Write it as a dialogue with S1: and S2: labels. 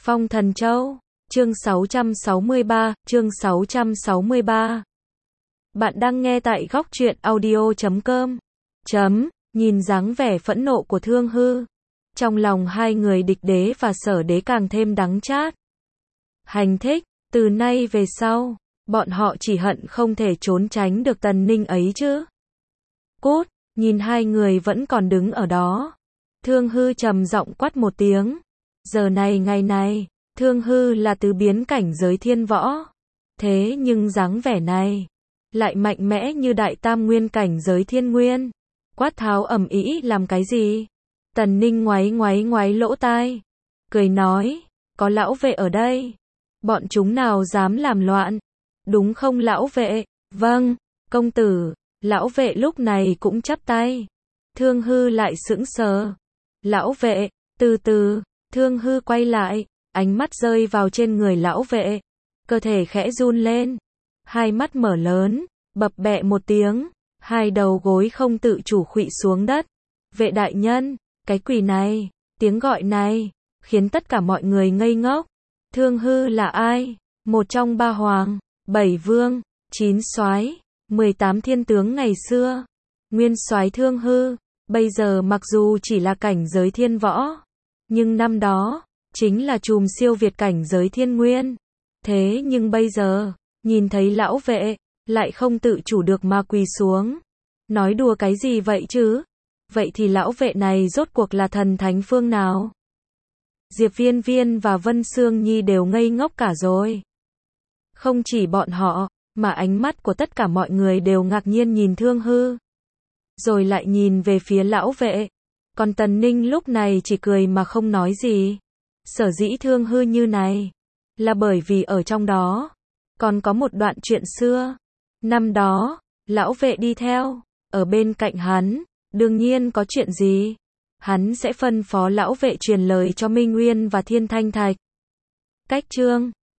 S1: Phong Thần Châu, chương 663. Bạn đang nghe tại góc truyện audio.com. Nhìn dáng vẻ phẫn nộ của Thương Hư, trong lòng hai người Địch Đế và Sở Đế càng thêm đắng chát. Hành thích, từ nay về sau, bọn họ chỉ hận không thể trốn tránh được Tần Ninh ấy chứ. Cút, nhìn hai người vẫn còn đứng ở đó. Thương Hư trầm giọng quát một tiếng. Giờ này ngày này, Thương Hư là tứ biến cảnh giới thiên võ. Thế nhưng dáng vẻ này, lại mạnh mẽ như đại tam nguyên cảnh giới thiên nguyên. Quát tháo ầm ĩ làm cái gì? Tần Ninh ngoáy lỗ tai, cười nói, có lão vệ ở đây, bọn chúng nào dám làm loạn, đúng không lão vệ? Vâng, công tử. Lão vệ lúc này cũng chắp tay. Thương Hư lại sững sờ. Lão vệ, từ từ. Thương Hư quay lại, ánh mắt rơi vào trên người lão vệ, cơ thể khẽ run lên, hai mắt mở lớn, bập bẹ một tiếng, hai đầu gối không tự chủ khuỵu xuống đất. Vệ đại nhân, cái quỷ này, tiếng gọi này, khiến tất cả mọi người ngây ngốc. Thương Hư là ai? Một trong ba hoàng, 7 vương, 9 soái, 18 thiên tướng ngày xưa. Nguyên soái Thương Hư, bây giờ mặc dù chỉ là cảnh giới thiên võ, nhưng năm đó, chính là trùm siêu việt cảnh giới thiên nguyên. Thế nhưng bây giờ, nhìn thấy lão vệ, lại không tự chủ được mà quỳ xuống. Nói đùa cái gì vậy chứ? Vậy thì lão vệ này rốt cuộc là thần thánh phương nào? Diệp Viên Viên và Vân Sương Nhi đều ngây ngốc cả rồi. Không chỉ bọn họ, mà ánh mắt của tất cả mọi người đều ngạc nhiên nhìn Thương Hư. Rồi lại nhìn về phía lão vệ. Còn Tần Ninh lúc này chỉ cười mà không nói gì. Sở dĩ Thương Hư như này, là bởi vì ở trong đó, còn có một đoạn chuyện xưa. Năm đó, lão vệ đi theo, ở bên cạnh hắn, đương nhiên có chuyện gì, hắn sẽ phân phó lão vệ truyền lời cho Minh Nguyên và Thiên Thanh Thạch. Cách chương